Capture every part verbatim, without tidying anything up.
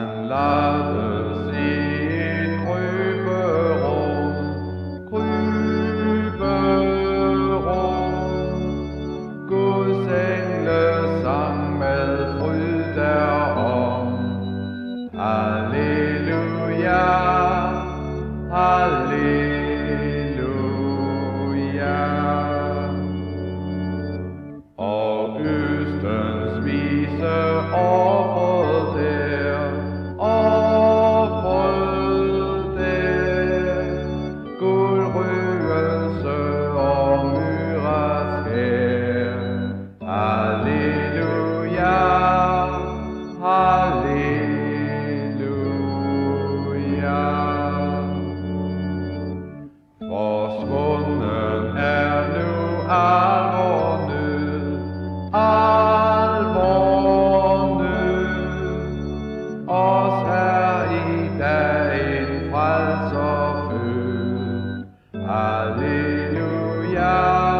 Han lades i et kryberum, kryberum. Guds engle sang med fryd derom. Halleluja, halleluja. Og østens vise ofret der, ofret der, guldrøgelse og myras hær. Halleluja, halleluja. Forsvunden er nu al vor nød, al vor nød. Os er i dag en frelser født. Halleluja,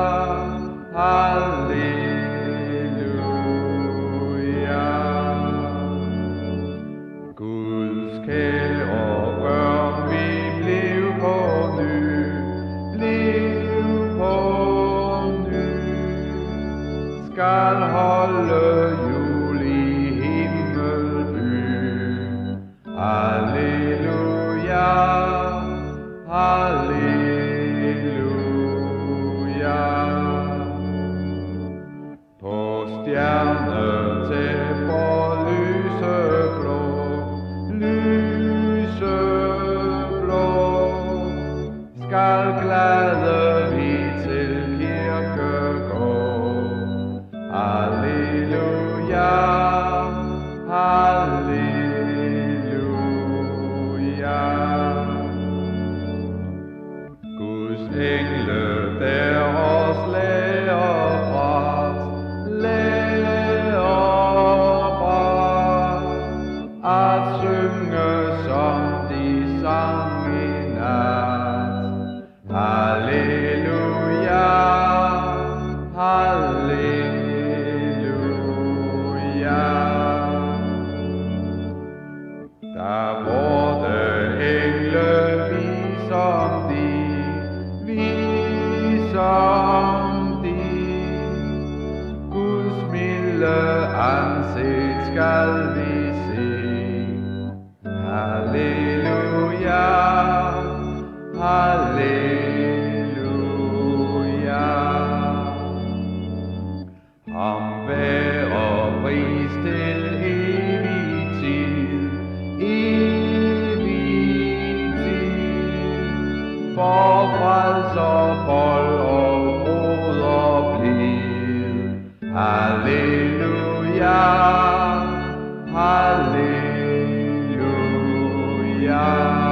halleluja. Guds kære børn, vi blev på ny, blev på ny. Skal holde jul i himmelbyen. Halleluja, halleluja. På stjernetæpper lyseblå, lyseblå, skal glade vi til kirke gå. Halleluja, halleluja. Guds engle der os lærer brat, lærer brat, at synge som de sang i nat. Halleluja, halleluja. Der vorte engle visom de, visom de, Guds milde ansigt skal vi se. Halleluja, halleluja. Ham være pris til evig tid, evig tid. For frelser, vold og broder blid. Halleluja, halleluja.